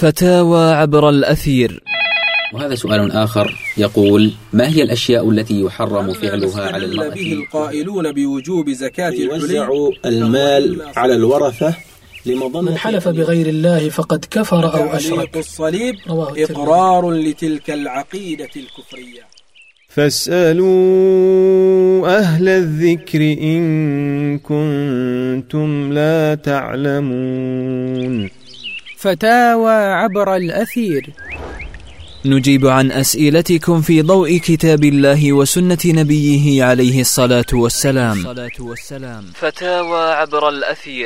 فتاوى عبر الأثير. وهذا سؤال آخر يقول: ما هي الأشياء التي يحرم فعلها على المرأة؟ به القائلون بوجوب زكاة الحلي يوزع المال على الورثة من حلف بغير الله فقد كفر أو أشرك. الصليب إقرار لتلك العقيدة الكفرية. فاسألوا أهل الذكر إن كنتم لا تعلمون. فتاوى عبر الأثير. نجيب عن أسئلتكم في ضوء كتاب الله وسنة نبيه عليه الصلاة والسلام. فتاوى عبر الأثير.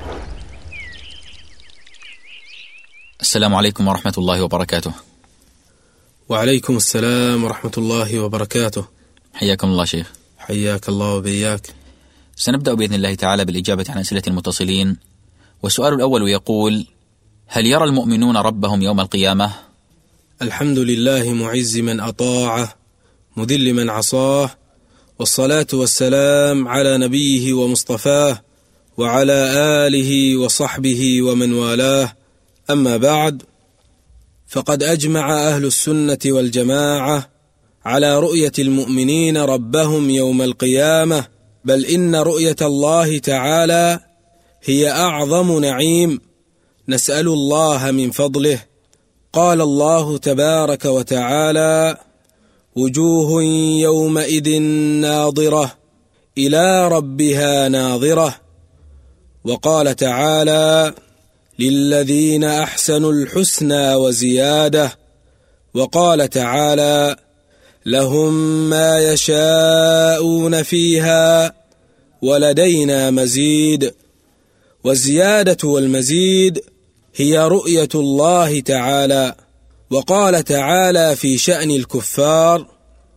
السلام عليكم ورحمة الله وبركاته. وعليكم السلام ورحمة الله وبركاته. حياكم الله شيخ. حياك الله وبياك. سنبدأ بإذن الله تعالى بالإجابة عن أسئلة المتصلين. والسؤال الأول يقول: هل يرى المؤمنون ربهم يوم القيامة؟ الحمد لله معز من أطاعه مذل من عصاه، والصلاة والسلام على نبيه ومصطفاه وعلى آله وصحبه ومن والاه. أما بعد، فقد أجمع أهل السنة والجماعة على رؤية المؤمنين ربهم يوم القيامة، بل إن رؤية الله تعالى هي أعظم نعيم نسأل الله من فضله. قال الله تبارك وتعالى: وجوه يومئذ ناظرة إلى ربها ناظرة. وقال تعالى: للذين أحسنوا الحسنى وزيادة. وقال تعالى: لهم ما يشاءون فيها ولدينا مزيد. والزيادة والمزيد هي رؤية الله تعالى. وقال تعالى في شأن الكفار: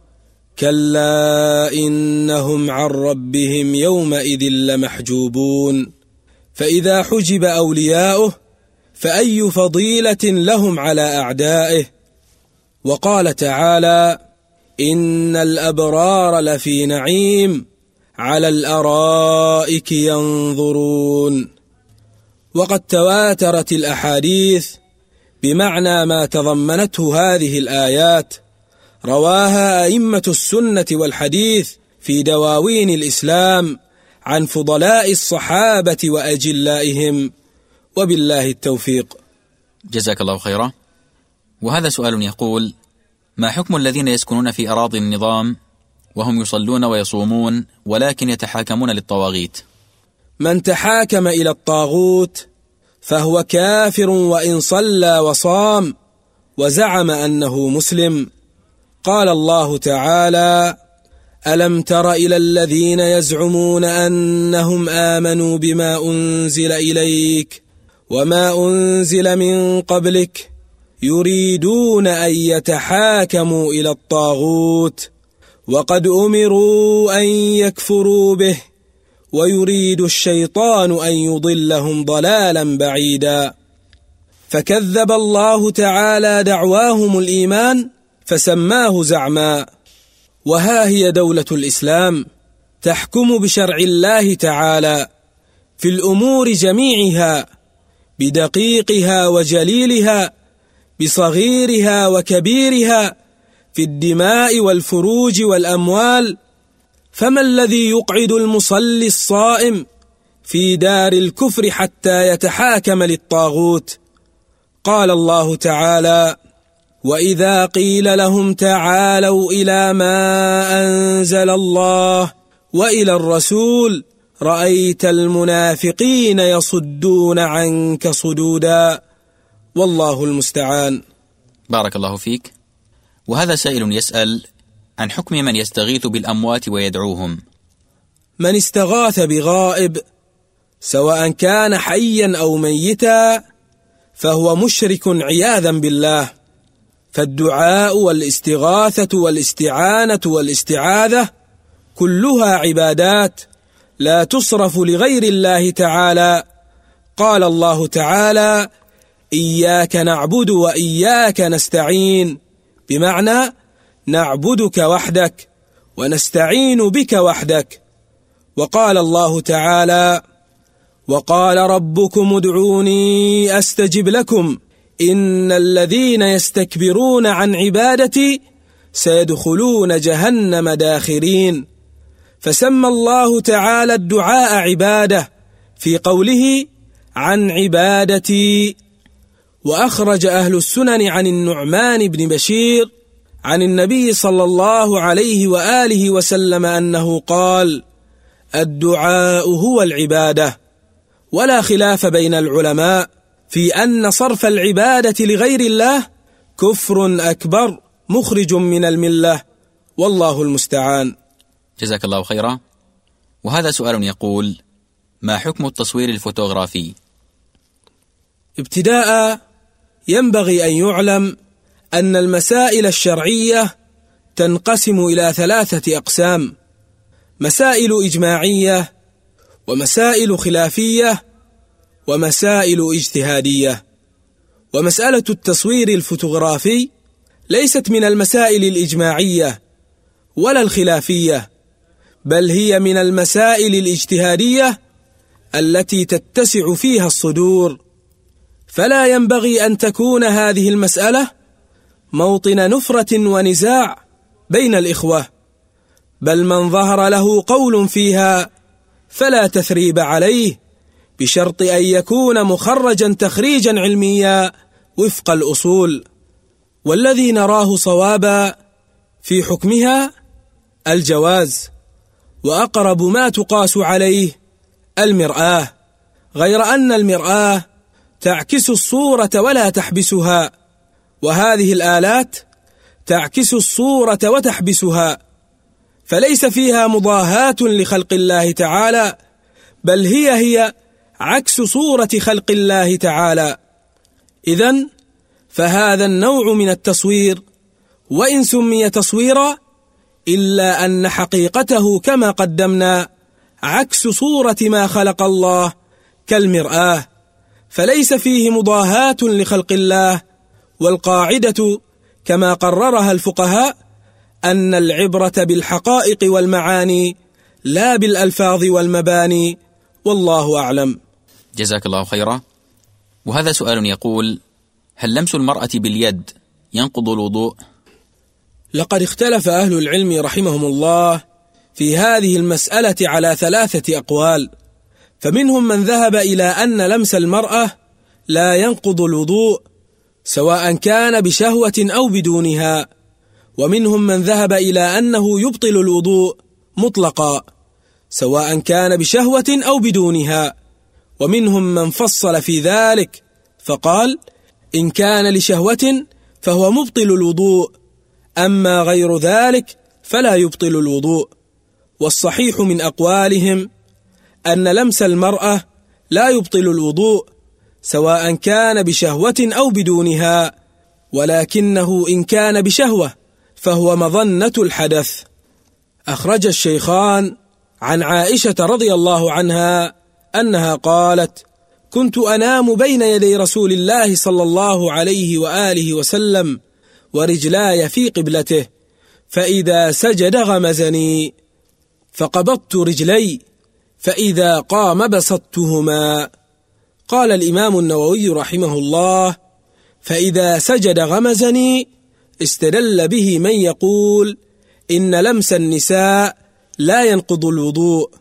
كلا إنهم عن ربهم يومئذ لمحجوبون. فإذا حجب أولياؤه فأي فضيلة لهم على أعدائه. وقال تعالى: إن الأبرار لفي نعيم على الأرائك ينظرون. وقد تواترت الأحاديث بمعنى ما تضمنته هذه الآيات، رواها أئمة السنة والحديث في دواوين الإسلام عن فضلاء الصحابة وأجلائهم، وبالله التوفيق. جزاك الله خيرا. وهذا سؤال يقول: ما حكم الذين يسكنون في أراضي النظام وهم يصلون ويصومون ولكن يتحاكمون للطواغيت؟ من تحاكم إلى الطاغوت فهو كافر وإن صلى وصام وزعم أنه مسلم. قال الله تعالى: ألم تر إلى الذين يزعمون أنهم آمنوا بما أنزل إليك وما أنزل من قبلك يريدون أن يتحاكموا إلى الطاغوت وقد أمروا أن يكفروا به ويريد الشيطان أن يضلهم ضلالا بعيدا. فكذب الله تعالى دعواهم الإيمان فسماه زعما. وها هي دولة الإسلام تحكم بشرع الله تعالى في الأمور جميعها، بدقيقها وجليلها، بصغيرها وكبيرها، في الدماء والفروج والأموال. فما الذي يقعد المصلي الصائم في دار الكفر حتى يتحاكم للطاغوت؟ قال الله تعالى: وإذا قيل لهم تعالوا إلى ما أنزل الله وإلى الرسول رأيت المنافقين يصدون عنك صدودا، والله المستعان. بارك الله فيك. وهذا سائل يسأل عن حكم من يستغيث بالأموات ويدعوهم. من استغاث بغائب سواء كان حيا أو ميتا فهو مشرك عياذا بالله. فالدعاء والاستغاثة والاستعانة والاستعاذة كلها عبادات لا تصرف لغير الله تعالى. قال الله تعالى: إياك نعبد وإياك نستعين، بمعنى نعبدك وحدك ونستعين بك وحدك. وقال الله تعالى: وقال ربكم ادعوني أستجب لكم إن الذين يستكبرون عن عبادتي سيدخلون جهنم داخرين. فسمى الله تعالى الدعاء عبادة في قوله عن عبادتي. وأخرج أهل السنن عن النعمان بن بشير عن النبي صلى الله عليه وآله وسلم أنه قال: الدعاء هو العبادة. ولا خلاف بين العلماء في أن صرف العبادة لغير الله كفر أكبر مخرج من الملة، والله المستعان. جزاك الله خيرا. وهذا سؤال يقول: ما حكم التصوير الفوتوغرافي؟ ابتداء ينبغي أن يعلم أن المسائل الشرعية تنقسم إلى 3 أقسام: مسائل إجماعية، ومسائل خلافية، ومسائل اجتهادية. ومسألة التصوير الفوتوغرافي ليست من المسائل الإجماعية ولا الخلافية، بل هي من المسائل الاجتهادية التي تتسع فيها الصدور. فلا ينبغي أن تكون هذه المسألة موطن نفرة ونزاع بين الإخوة، بل من ظهر له قول فيها فلا تثريب عليه، بشرط أن يكون مخرجا تخريجا علميا وفق الأصول. والذي نراه صوابا في حكمها الجواز، وأقرب ما تقاس عليه المرآة، غير أن المرآة تعكس الصورة ولا تحبسها، وهذه الآلات تعكس الصورة وتحبسها، فليس فيها مضاهاة لخلق الله تعالى، بل هي عكس صورة خلق الله تعالى. إذن فهذا النوع من التصوير وإن سمي تصويرا إلا أن حقيقته كما قدمنا عكس صورة ما خلق الله كالمرآة، فليس فيه مضاهاة لخلق الله. والقاعدة كما قررها الفقهاء أن العبرة بالحقائق والمعاني لا بالألفاظ والمباني، والله أعلم. جزاك الله خيرا. وهذا سؤال يقول: هل لمس المرأة باليد ينقض الوضوء؟ لقد اختلف أهل العلم رحمهم الله في هذه المسألة على 3 أقوال، فمنهم من ذهب إلى أن لمس المرأة لا ينقض الوضوء سواء كان بشهوة أو بدونها، ومنهم من ذهب إلى أنه يبطل الوضوء مطلقا سواء كان بشهوة أو بدونها، ومنهم من فصل في ذلك فقال: إن كان لشهوة فهو مبطل الوضوء، أما غير ذلك فلا يبطل الوضوء. والصحيح من أقوالهم أن لمس المرأة لا يبطل الوضوء سواء كان بشهوة أو بدونها، ولكنه إن كان بشهوة فهو مظنة الحدث. أخرج الشيخان عن عائشة رضي الله عنها أنها قالت: كنت أنام بين يدي رسول الله صلى الله عليه وآله وسلم ورجلاي في قبلته، فإذا سجد غمزني، فقبضت رجلي، فإذا قام بسطتهما. قال الإمام النووي رحمه الله: فإذا سجد غمزني استدل به من يقول إن لمس النساء لا ينقض الوضوء.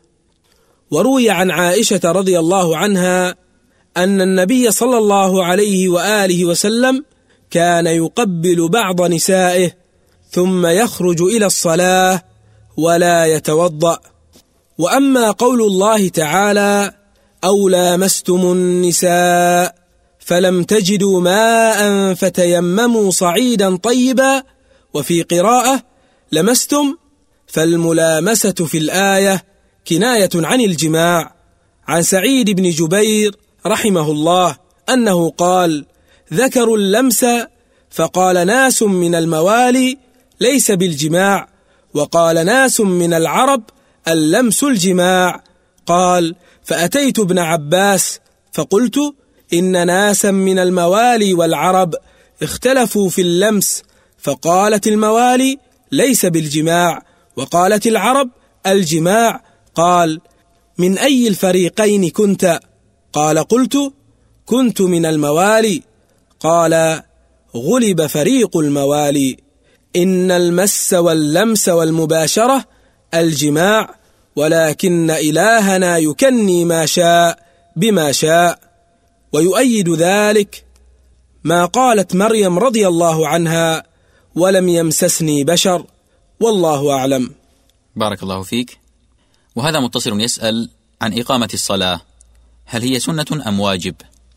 وروي عن عائشة رضي الله عنها أن النبي صلى الله عليه وآله وسلم كان يقبل بعض نسائه ثم يخرج إلى الصلاة ولا يتوضأ. وأما قول الله تعالى: أو لامستم النساء فلم تجدوا ماء فتيمموا صعيدا طيبا، وفي قراءة لمستم، فالملامسة في الآية كناية عن الجماع. عن سعيد بن جبير رحمه الله أنه قال: ذكروا اللمس فقال ناس من الموالي ليس بالجماع، وقال ناس من العرب اللمس الجماع. قال: فأتيت ابن عباس فقلت: إن ناسا من الموالي والعرب اختلفوا في اللمس، فقالت الموالي ليس بالجماع، وقالت العرب الجماع. قال: من أي الفريقين كنت؟ قال: قلت: كنت من الموالي. قال: غلب فريق الموالي. إن المس واللمس والمباشرة الجماع، ولكن إلهنا يكني ما شاء بما شاء. ويؤيد ذلك ما قالت مريم رضي الله عنها: ولم يمسسني بشر، والله أعلم. بارك الله فيك. وهذا متصل يسأل عن إقامة الصلاة، هل هي سنة أم واجب؟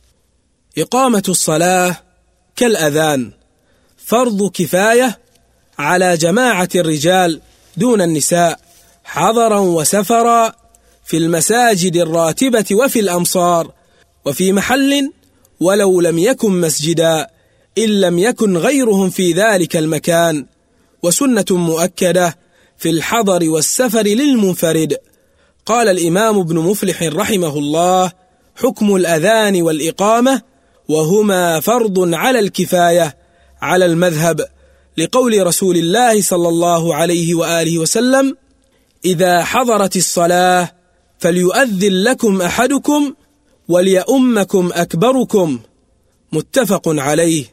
إقامة الصلاة كالأذان، فرض كفاية على جماعة الرجال دون النساء، حضرا وسفرا، في المساجد الراتبة وفي الأمصار، وفي محل ولو لم يكن مسجدا إن لم يكن غيرهم في ذلك المكان، وسنة مؤكدة في الحضر والسفر للمنفرد. قال الإمام ابن مفلح رحمه الله: حكم الأذان والإقامة وهما فرض على الكفاية على المذهب، لقول رسول الله صلى الله عليه وآله وسلم: إذا حضرت الصلاة فليؤذن لكم أحدكم وليؤمكم أكبركم، متفق عليه،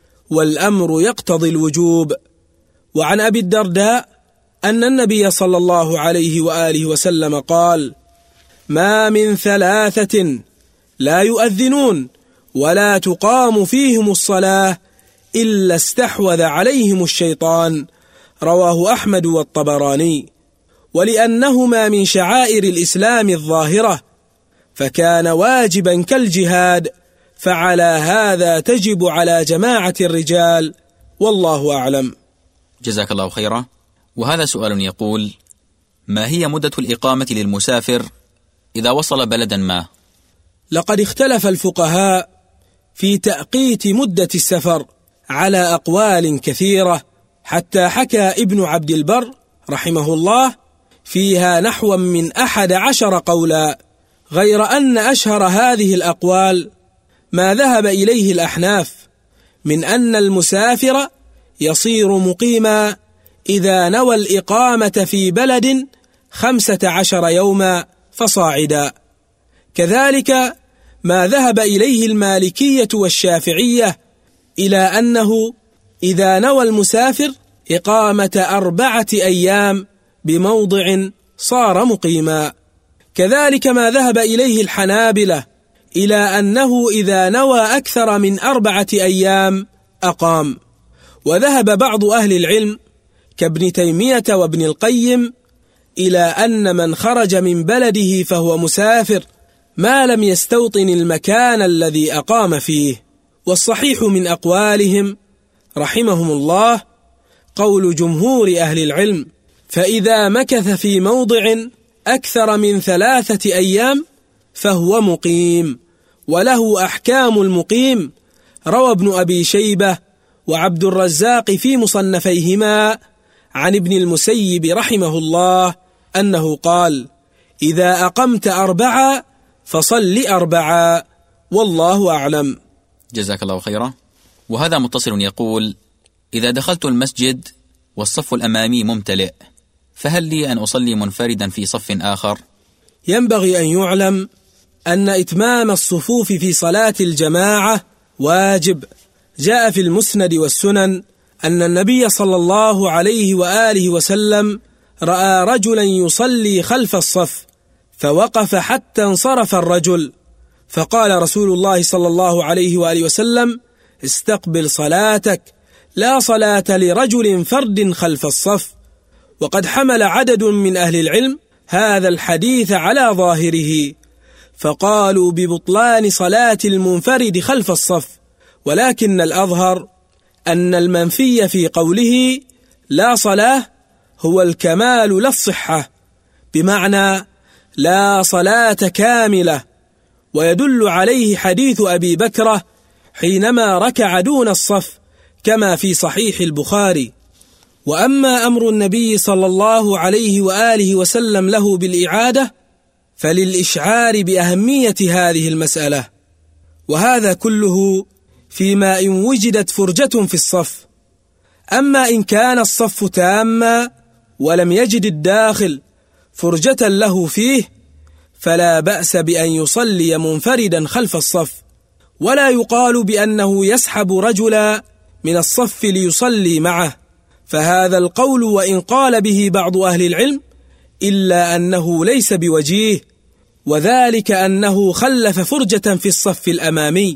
والأمر يقتضي الوجوب. وعن أبي الدرداء أن النبي صلى الله عليه وآله وسلم قال: ما من ثلاثة لا يؤذنون ولا تقام فيهم الصلاة إلا استحوذ عليهم الشيطان، رواه أحمد والطبراني. ولأنهما من شعائر الإسلام الظاهرة فكان واجبا كالجهاد، فعلى هذا تجب على جماعة الرجال، والله أعلم. جزاك الله خيرا. وهذا سؤال يقول: ما هي مدة الإقامة للمسافر إذا وصل بلدا ما؟ لقد اختلف الفقهاء في تأقيت مدة السفر على أقوال كثيرة، حتى حكى ابن عبد البر رحمه الله فيها نحو من 11 قولا، غير أن أشهر هذه الأقوال ما ذهب إليه الأحناف من أن المسافر يصير مقيما إذا نوى الإقامة في بلد 15 يوما فصاعدا. كذلك ما ذهب إليه المالكية والشافعية إلى أنه إذا نوى المسافر إقامة 4 أيام بموضع صار مقيما. كذلك ما ذهب إليه الحنابلة إلى أنه إذا نوى أكثر من 4 أيام أقام. وذهب بعض أهل العلم كابن تيمية وابن القيم إلى أن من خرج من بلده فهو مسافر ما لم يستوطن المكان الذي أقام فيه. والصحيح من أقوالهم رحمهم الله قول جمهور أهل العلم: فإذا مكث في موضع أكثر من 3 أيام فهو مقيم، وله أحكام المقيم. روى ابن أبي شيبة وعبد الرزاق في مصنفيهما عن ابن المسيب رحمه الله أنه قال: إذا أقمت 4 فصل 4، والله أعلم. جزاك الله خيرا. وهذا متصل يقول: إذا دخلت المسجد والصف الأمامي ممتلئ، فهل لي أن أصلي منفردا في صف آخر؟ ينبغي أن يعلم أن إتمام الصفوف في صلاة الجماعة واجب. جاء في المسند والسنن أن النبي صلى الله عليه وآله وسلم رأى رجلا يصلي خلف الصف فوقف حتى انصرف الرجل، فقال رسول الله صلى الله عليه وآله وسلم: استقبل صلاتك، لا صلاة لرجل فرد خلف الصف. وقد حمل عدد من أهل العلم هذا الحديث على ظاهره، فقالوا ببطلان صلاة المنفرد خلف الصف، ولكن الأظهر أن المنفي في قوله لا صلاة هو الكمال لا الصحة، بمعنى لا صلاة كاملة. ويدل عليه حديث أبي بكرة حينما ركع دون الصف كما في صحيح البخاري. وأما أمر النبي صلى الله عليه وآله وسلم له بالإعادة فللإشعار بأهمية هذه المسألة، وهذا كله فيما إن وجدت فرجة في الصف. أما إن كان الصف تاما ولم يجد الداخل فرجة له فيه فلا بأس بأن يصلي منفردا خلف الصف، ولا يقال بأنه يسحب رجلا من الصف ليصلي معه، فهذا القول وإن قال به بعض أهل العلم إلا أنه ليس بوجيه، وذلك أنه خلف فرجة في الصف الأمامي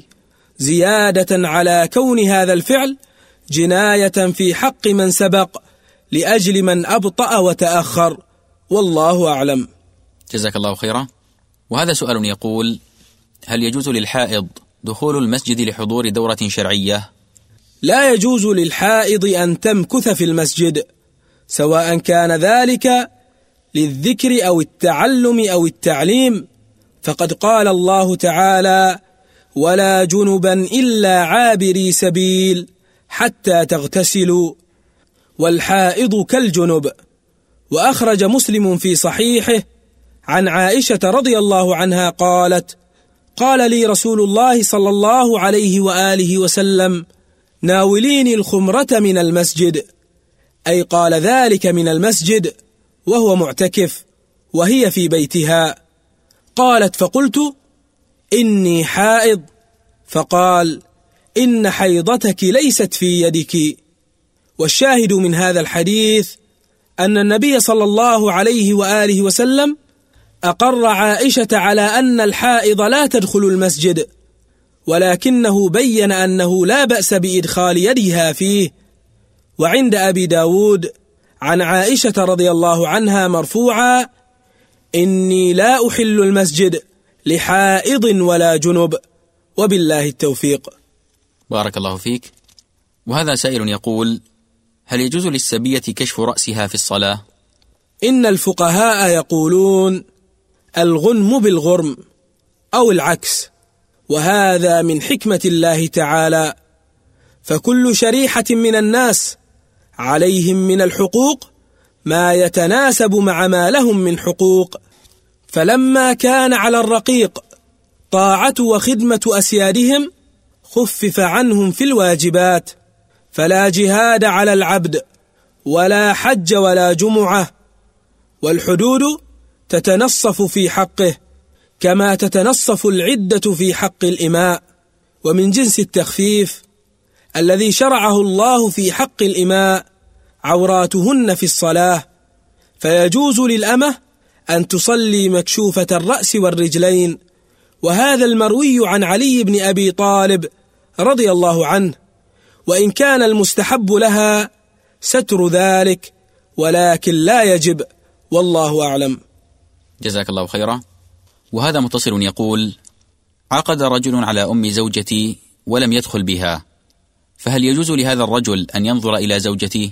زيادة على كون هذا الفعل جناية في حق من سبق لأجل من أبطأ وتأخر، والله أعلم. جزاك الله خيرا. وهذا سؤال يقول: هل يجوز للحائض دخول المسجد لحضور دورة شرعية؟ لا يجوز للحائض أن تمكث في المسجد، سواء كان ذلك للذكر أو التعلم أو التعليم، فقد قال الله تعالى: ولا جنبا إلا عابري سبيل حتى تغتسلوا، والحائض كالجنب. وأخرج مسلم في صحيحه عن عائشة رضي الله عنها قالت: قال لي رسول الله صلى الله عليه وآله وسلم: ناوليني الخمرة من المسجد، أي قال ذلك من المسجد وهو معتكف وهي في بيتها. قالت: فقلت: إني حائض، فقال: إن حيضتك ليست في يدك. والشاهد من هذا الحديث أن النبي صلى الله عليه وآله وسلم أقر عائشة على أن الحائض لا تدخل المسجد، ولكنه بين أنه لا بأس بإدخال يدها فيه. وعند أبي داود عن عائشة رضي الله عنها مرفوعا: إني لا أحل المسجد لحائض ولا جنب، وبالله التوفيق. بارك الله فيك. وهذا سائل يقول: هل يجوز للسبية كشف رأسها في الصلاة؟ إن الفقهاء يقولون الغنم بالغرم أو العكس، وهذا من حكمة الله تعالى، فكل شريحة من الناس عليهم من الحقوق ما يتناسب مع ما لهم من حقوق، فلما كان على الرقيق طاعة وخدمة أسيادهم خفف عنهم في الواجبات، فلا جهاد على العبد ولا حج ولا جمعة، والحدود تتنصف في حقه كما تتنصف العدة في حق الإماء. ومن جنس التخفيف الذي شرعه الله في حق الإماء عوراتهن في الصلاة، فيجوز للأمة أن تصلي مكشوفة الرأس والرجلين، وهذا المروي عن علي بن أبي طالب رضي الله عنه، وإن كان المستحب لها ستر ذلك ولكن لا يجب، والله أعلم. جزاك الله خيرا. وهذا متصل يقول: عقد رجل على أم زوجتي ولم يدخل بها، فهل يجوز لهذا الرجل أن ينظر إلى زوجتي؟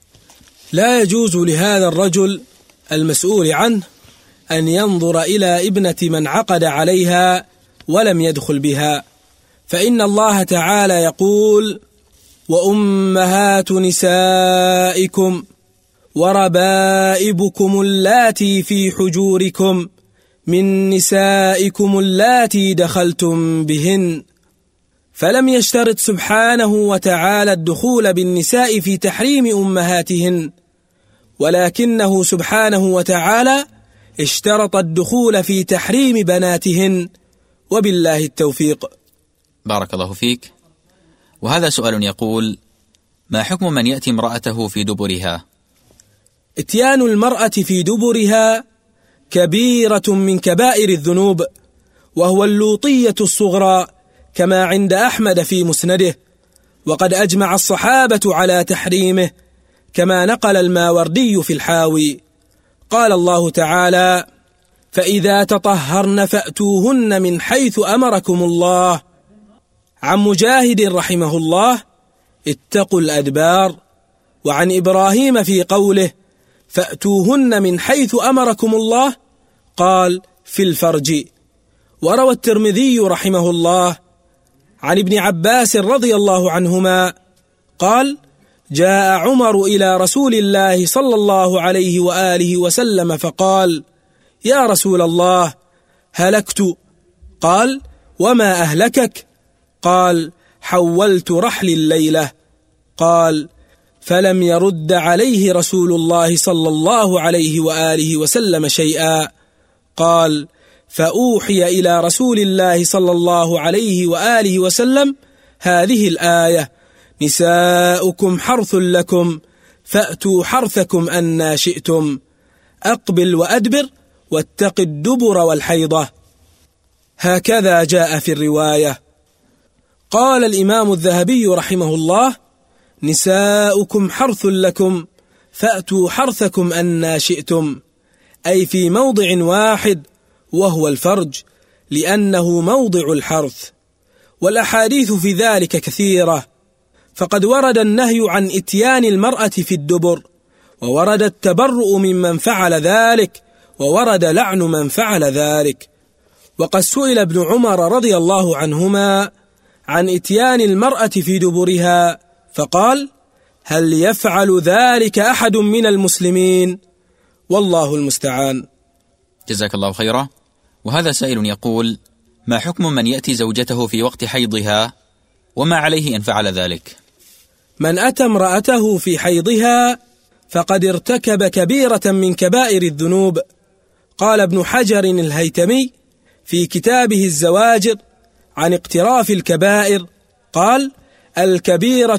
لا يجوز لهذا الرجل المسؤول عنه أن ينظر إلى ابنة من عقد عليها ولم يدخل بها، فإن الله تعالى يقول: وأمهات نسائكم وربائبكم اللاتي في حجوركم من نسائكم اللاتي دخلتم بهن، فلم يشترط سبحانه وتعالى الدخول بالنساء في تحريم أمهاتهن، ولكنه سبحانه وتعالى اشترط الدخول في تحريم بناتهن، وبالله التوفيق. بارك الله فيك. وهذا سؤال يقول: ما حكم من يأتي امرأته في دبرها؟ اتيان المرأة في دبرها كبيرة من كبائر الذنوب، وهو اللوطية الصغرى كما عند أحمد في مسنده، وقد أجمع الصحابة على تحريمه كما نقل الماوردي في الحاوي. قال الله تعالى: فإذا تطهرن فأتوهن من حيث أمركم الله. عن مجاهد رحمه الله: اتقوا الأدبار. وعن إبراهيم في قوله: فأتوهن من حيث أمركم الله، قال: في الفرج. وروى الترمذي رحمه الله عن ابن عباس رضي الله عنهما قال: جاء عمر إلى رسول الله صلى الله عليه وآله وسلم فقال: يا رسول الله، هلكت. قال: وما أهلكك؟ قال: حولت رحلي الليلة. قال: فلم يرد عليه رسول الله صلى الله عليه وآله وسلم شيئا. قال: فأوحي إلى رسول الله صلى الله عليه وآله وسلم هذه الآية: نساؤكم حرث لكم فأتوا حرثكم أنى شئتم، أقبل وأدبر واتق الدبر والحيضة. هكذا جاء في الرواية. قال الإمام الذهبي رحمه الله: نساؤكم حرث لكم فأتوا حرثكم أنى شئتم، أي في موضع واحد وهو الفرج، لأنه موضع الحرث. والأحاديث في ذلك كثيرة، فقد ورد النهي عن إتيان المرأة في الدبر، وورد التبرؤ ممن فعل ذلك، وورد لعن من فعل ذلك. وقد سئل ابن عمر رضي الله عنهما عن إتيان المرأة في دبرها، فقال: هل يفعل ذلك أحد من المسلمين؟ والله المستعان. جزاك الله خيرا. وهذا سائل يقول: ما حكم من يأتي زوجته في وقت حيضها وما عليه إن فعل ذلك؟ من أتى امرأته في حيضها فقد ارتكب كبيرة من كبائر الذنوب. قال ابن حجر الهيتمي في كتابه الزواجر عن اقتراف الكبائر، قال: الكبيرة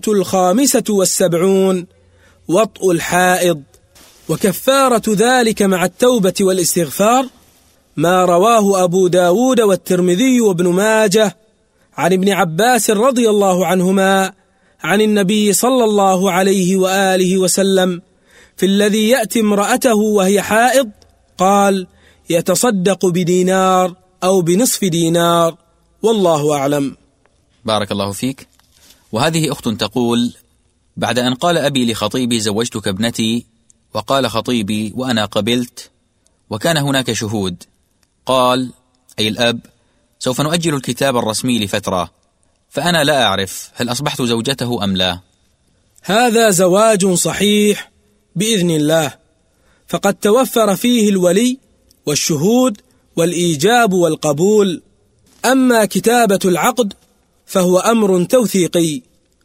75 وطء الحائض. وكفارة ذلك مع التوبة والاستغفار ما رواه أبو داود والترمذي وابن ماجه عن ابن عباس رضي الله عنهما عن النبي صلى الله عليه وآله وسلم في الذي يأتي امرأته وهي حائض، قال: يتصدق بدينار أو بنصف دينار، والله أعلم. بارك الله فيك. وهذه أخت تقول: بعد أن قال أبي لخطيبي زوجتك ابنتي، وقال خطيبي وأنا قبلت، وكان هناك شهود، قال أي الأب: سوف نؤجل الكتاب الرسمي لفترة، فأنا لا أعرف هل أصبحت زوجته أم لا. هذا زواج صحيح بإذن الله، فقد توفر فيه الولي والشهود والإيجاب والقبول. أما كتابة العقد فهو أمر توثيقي،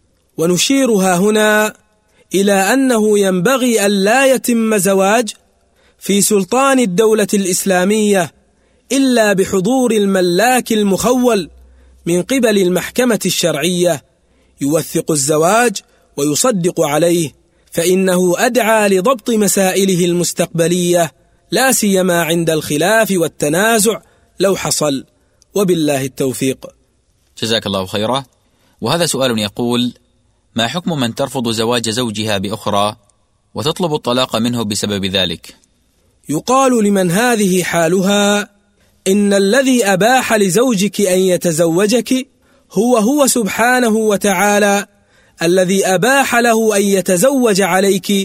ونشيرها هنا إلى أنه ينبغي أن لا يتم زواج في سلطان الدولة الإسلامية إلا بحضور الملاك المخول من قبل المحكمة الشرعية، يوثق الزواج ويصدق عليه، فإنه أدعى لضبط مسائله المستقبلية، لا سيما عند الخلاف والتنازع لو حصل، وبالله التوفيق. جزاك الله خيرا. وهذا سؤال يقول: ما حكم من ترفض زواج زوجها بأخرى وتطلب الطلاق منه بسبب ذلك؟ يقال لمن هذه حالها: إن الذي أباح لزوجك أن يتزوجك هو سبحانه وتعالى الذي أباح له أن يتزوج عليك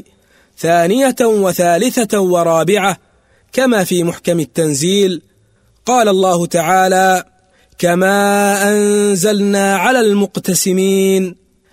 2 و3 ورابعة، كما في محكم التنزيل. قال الله تعالى: كما أنزلنا على المقتسمين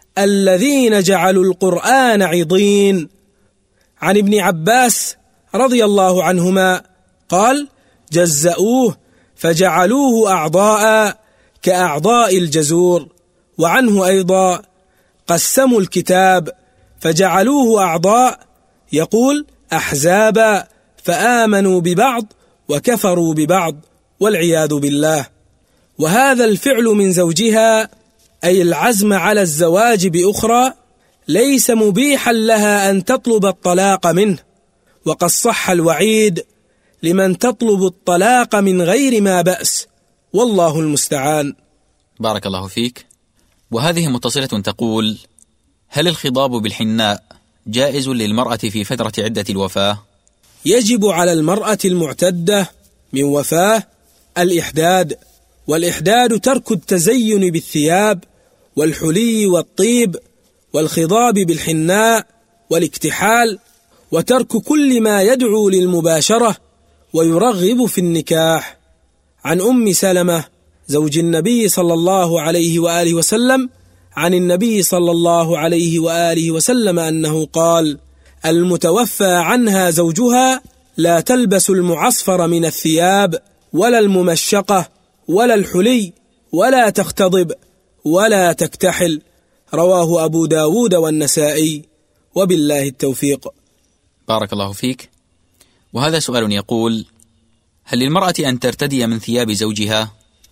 الذين جعلوا القرآن عضين. عن ابن عباس رضي الله عنهما قال: جزأوه فجعلوه أعضاء كأعضاء الجزور. وعنه أيضا: قسموا الكتاب فجعلوه أعضاء، يقول: أحزابا، فآمنوا ببعض وكفروا ببعض، والعياذ بالله. وهذا الفعل من زوجها، أي العزم على الزواج بأخرى، ليس مبيحا لها أن تطلب الطلاق منه، وقد صح الوعيد لمن تطلب الطلاق من غير ما بأس، والله المستعان. بارك الله فيك. وهذه متصلة تقول: هل الخضاب بالحناء جائز للمرأة في فترة عدة الوفاة؟ يجب على المرأة المعتدة من وفاة الإحداد، والإحداد ترك التزين بالثياب والحلي والطيب، والخضاب بالحناء والاكتحال، وترك كل ما يدعو للمباشرة ويرغب في النكاح. عن أم سلمة زوج النبي صلى الله عليه وآله وسلم عن النبي صلى الله عليه وآله وسلم أنه قال: المتوفى عنها زوجها لا تلبس المعصفر من الثياب ولا الممشقة ولا الحلي ولا تختضب ولا تكتحل. رواه أبو داود والنسائي، وبالله التوفيق. بارك الله فيك. وهذا سؤال يقول: هل للمرأة أن ترتدي من ثياب زوجها؟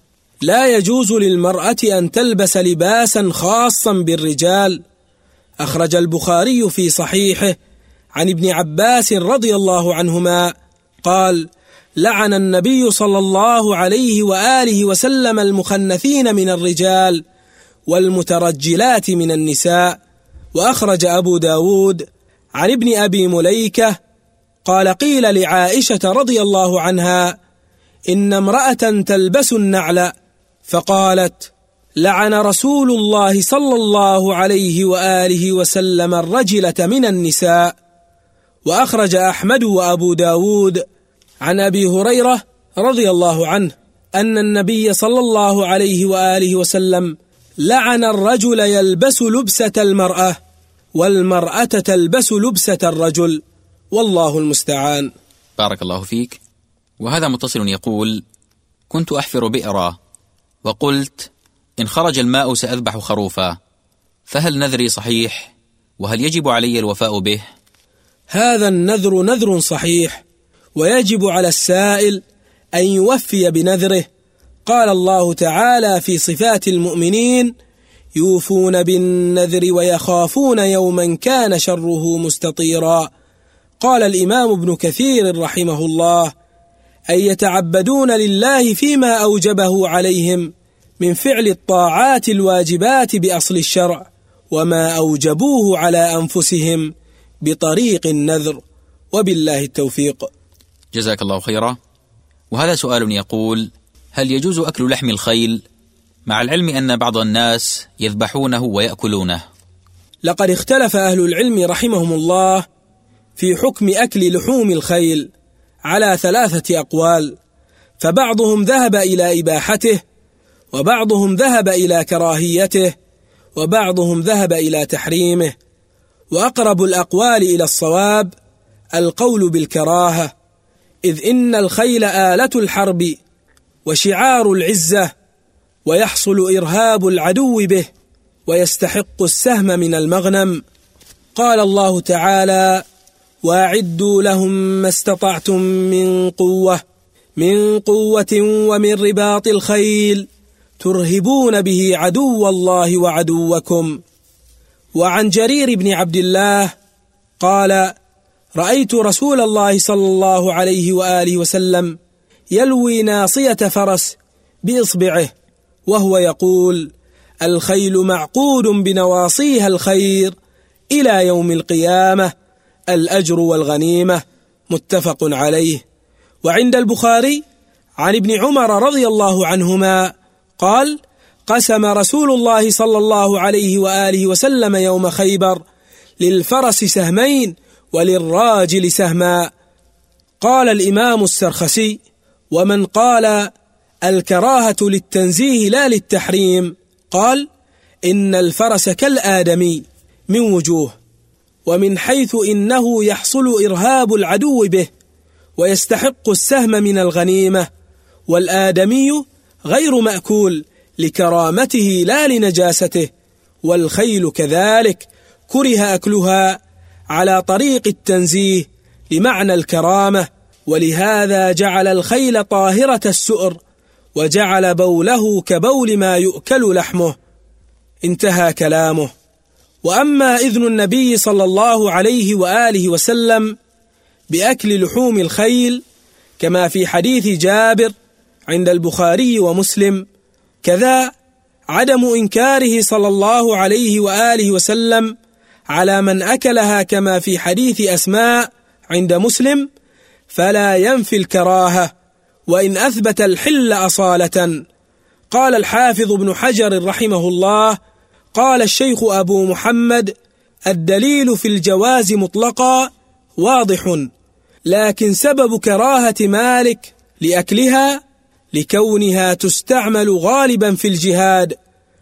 لا يجوز للمرأة أن تلبس لباسا خاصا بالرجال. أخرج البخاري في صحيحه عن ابن عباس رضي الله عنهما قال: لعن النبي صلى الله عليه وآله وسلم المخنثين من الرجال والمترجلات من النساء. وأخرج أبو داود عن ابن أبي مليكة قال: قيل لعائشة رضي الله عنها: إن امرأة تلبس النعل، فقالت: لعن رسول الله صلى الله عليه وآله وسلم الرجلة من النساء. وأخرج أحمد وأبو داود عن أبي هريرة رضي الله عنه أن النبي صلى الله عليه وآله وسلم لعن الرجل يلبس لبسة المرأة والمرأة تلبس لبسة الرجل، والله المستعان. بارك الله فيك. وهذا متصل يقول: كنت أحفر بئرا وقلت إن خرج الماء سأذبح خروفا، فهل نذري صحيح؟ وهل يجب علي الوفاء به؟ هذا النذر نذر صحيح، ويجب على السائل أن يوفي بنذره. قال الله تعالى في صفات المؤمنين: يوفون بالنذر ويخافون يوما كان شره مستطيرا. قال الإمام ابن كثير رحمه الله: أن يتعبدون لله فيما أوجبه عليهم من فعل الطاعات الواجبات بأصل الشرع، وما أوجبوه على أنفسهم بطريق النذر، وبالله التوفيق. جزاك الله خيرا. وهذا سؤال يقول: هل يجوز أكل لحم الخيل مع العلم أن بعض الناس يذبحونه ويأكلونه؟ لقد اختلف أهل العلم رحمهم الله في حكم أكل لحوم الخيل على 3 أقوال، فبعضهم ذهب إلى إباحته، وبعضهم ذهب إلى كراهيته، وبعضهم ذهب إلى تحريمه. وأقرب الأقوال إلى الصواب القول بالكراهة، إذ إن الخيل آلة الحرب وشعار العزة، ويحصل إرهاب العدو به، ويستحق السهم من المغنم. قال الله تعالى: وأعدوا لهم ما استطعتم من قوة ومن رباط الخيل ترهبون به عدو الله وعدوكم. وعن جرير بن عبد الله قال: رأيت رسول الله صلى الله عليه وآله وسلم يلوي ناصية فرس بإصبعه وهو يقول: الخيل معقود بنواصيها الخير إلى يوم القيامة، الأجر والغنيمة، متفق عليه. وعند البخاري عن ابن عمر رضي الله عنهما قال: قسم رسول الله صلى الله عليه وآله وسلم يوم خيبر للفرس سهمين وللراجل سهما. قال الإمام السرخسي: ومن قال الكراهة للتنزيه لا للتحريم قال: إن الفرس كالآدمي من وجوه، ومن حيث إنه يحصل إرهاب العدو به ويستحق السهم من الغنيمة، والآدمي غير مأكول لكرامته لا لنجاسته، والخيل كذلك كره أكلها على طريق التنزيه لمعنى الكرامة، ولهذا جعل الخيل طاهرة السؤر، وجعل بوله كبول ما يؤكل لحمه. انتهى كلامه. وأما إذن النبي صلى الله عليه وآله وسلم بأكل لحوم الخيل كما في حديث جابر عند البخاري ومسلم، كذا عدم إنكاره صلى الله عليه وآله وسلم على من أكلها كما في حديث أسماء عند مسلم، فلا ينفي الكراهة وإن أثبت الحل أصالة. قال الحافظ ابن حجر رحمه الله: قال الشيخ أبو محمد: الدليل في الجواز مطلقا واضح، لكن سبب كراهة مالك لأكلها لكونها تستعمل غالبا في الجهاد،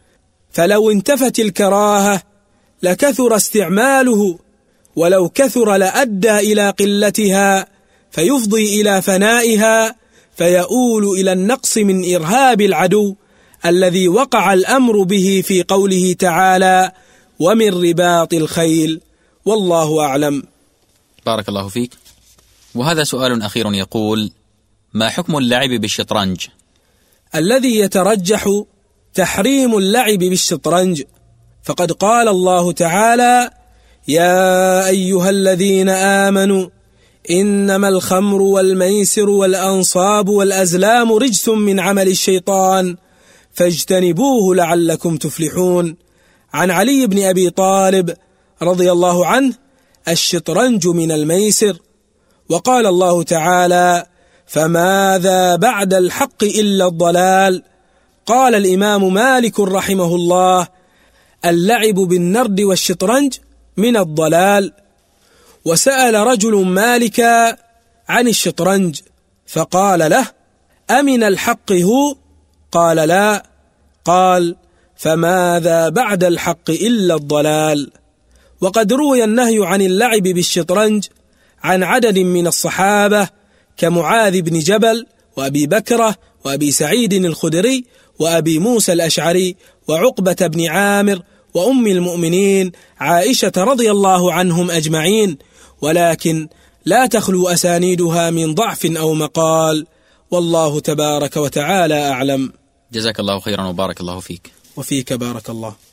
فلو انتفت الكراهة لكثر استعماله، ولو كثر لأدى إلى قلتها فيفضي إلى فنائها، فيؤول إلى النقص من إرهاب العدو الذي وقع الأمر به في قوله تعالى: ومن رباط الخيل. والله أعلم. بارك الله فيك. وهذا سؤال أخير يقول: ما حكم اللعب بالشطرنج؟ الذي يترجح تحريم اللعب بالشطرنج، فقد قال الله تعالى: يا أيها الذين آمنوا إنما الخمر والميسر والأنصاب والأزلام رجس من عمل الشيطان فاجتنبوه لعلكم تفلحون. عن علي بن أبي طالب رضي الله عنه: الشطرنج من الميسر. وقال الله تعالى: فماذا بعد الحق إلا الضلال. قال الإمام مالك رحمه الله: اللعب بالنرد والشطرنج من الضلال. وسأل رجل مالكا عن الشطرنج فقال له: أمن الحق هو؟ قال: لا. قال: فماذا بعد الحق إلا الضلال. وقد روي النهي عن اللعب بالشطرنج عن عدد من الصحابة كمعاذ بن جبل وأبي بكرة وأبي سعيد الخدري وأبي موسى الأشعري وعقبة بن عامر وأم المؤمنين عائشة رضي الله عنهم أجمعين، ولكن لا تخلو أسانيدها من ضعف أو مقال، والله تبارك وتعالى أعلم. جزاك الله خيرا وبارك الله فيك. وفيك بارك الله.